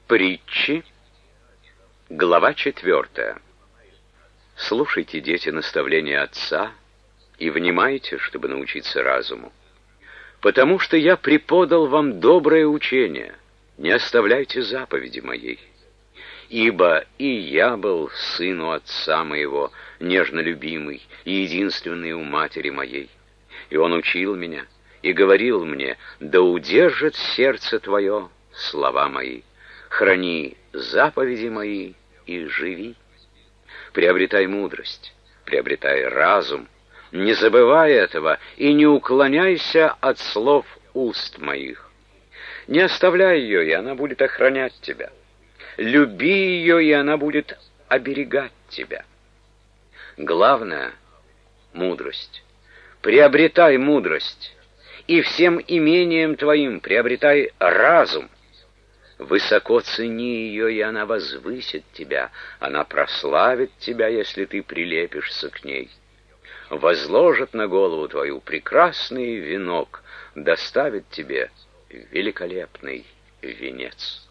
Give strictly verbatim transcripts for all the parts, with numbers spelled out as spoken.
Притчи, глава четвертая. Слушайте, дети, наставления отца и внимайте, чтобы научиться разуму. Потому что я преподал вам доброе учение, не оставляйте заповеди моей. Ибо и я был сыну отца моего, нежно любимый, и единственный у матери моей. И он учил меня, и говорил мне: да удержит сердце твое слова мои, храни заповеди мои и живи. Приобретай мудрость, приобретай разум, не забывай этого и не уклоняйся от слов уст моих. Не оставляй ее, и она будет охранять тебя. Люби ее, и она будет оберегать тебя. Главное — мудрость. Приобретай мудрость, и всем имением твоим приобретай разум. Высоко цени ее, и она возвысит тебя, она прославит тебя, если ты прилепишься к ней. Возложит на голову твою прекрасный венок, доставит тебе великолепный венец.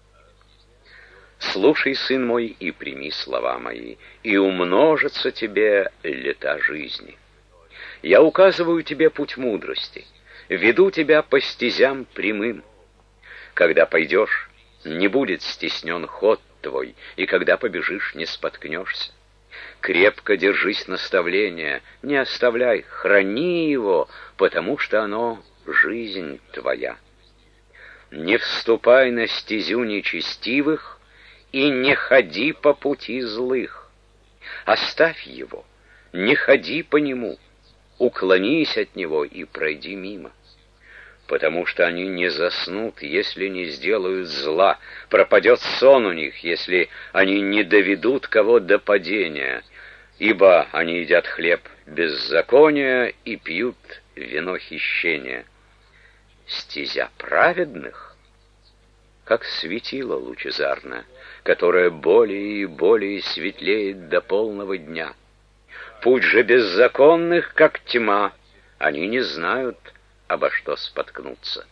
Слушай, сын мой, и прими слова мои, и умножатся тебе лета жизни. Я указываю тебе путь мудрости, веду тебя по стезям прямым. Когда пойдешь, не будет стеснен ход твой, и когда побежишь, не споткнешься. Крепко держись наставления, не оставляй, храни его, потому что оно — жизнь твоя. Не вступай на стезю нечестивых и не ходи по пути злых. Оставь его, не ходи по нему, уклонись от него и пройди мимо. Потому что они не заснут, если не сделают зла, пропадет сон у них, если они не доведут кого до падения, ибо они едят хлеб беззакония и пьют вино хищения. Стезя праведных, как светило лучезарное, которое более и более светлеет до полного дня. Путь же беззаконных, как тьма, они не знают, обо что споткнуться.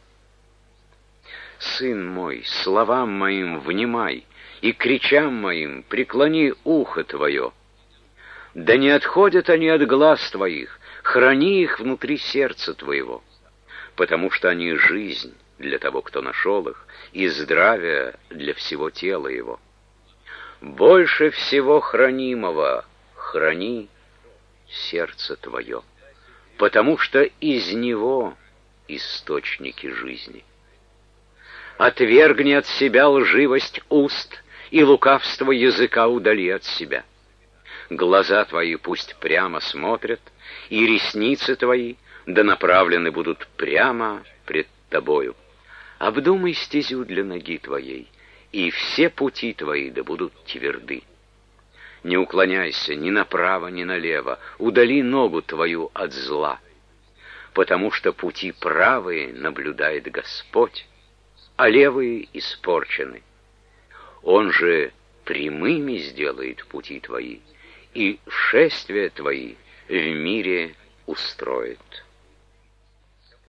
Сын мой, словам моим внимай, и кричам моим преклони ухо твое. Да не отходят они от глаз твоих, храни их внутри сердца твоего, потому что они жизнь для того, кто нашел их, и здравие для всего тела его. Больше всего хранимого храни сердце твое, потому что из него источники жизни. Отвергни от себя лживость уст, и лукавство языка удали от себя. Глаза твои пусть прямо смотрят, и ресницы твои да направлены будут прямо пред тобою. Обдумай стезю для ноги твоей, и все пути твои да будут тверды. Не уклоняйся ни направо, ни налево, удали ногу твою от зла, потому что пути правые наблюдает Господь, а левые испорчены. Он же прямыми сделает пути твои, и шествия твои в мире устроит.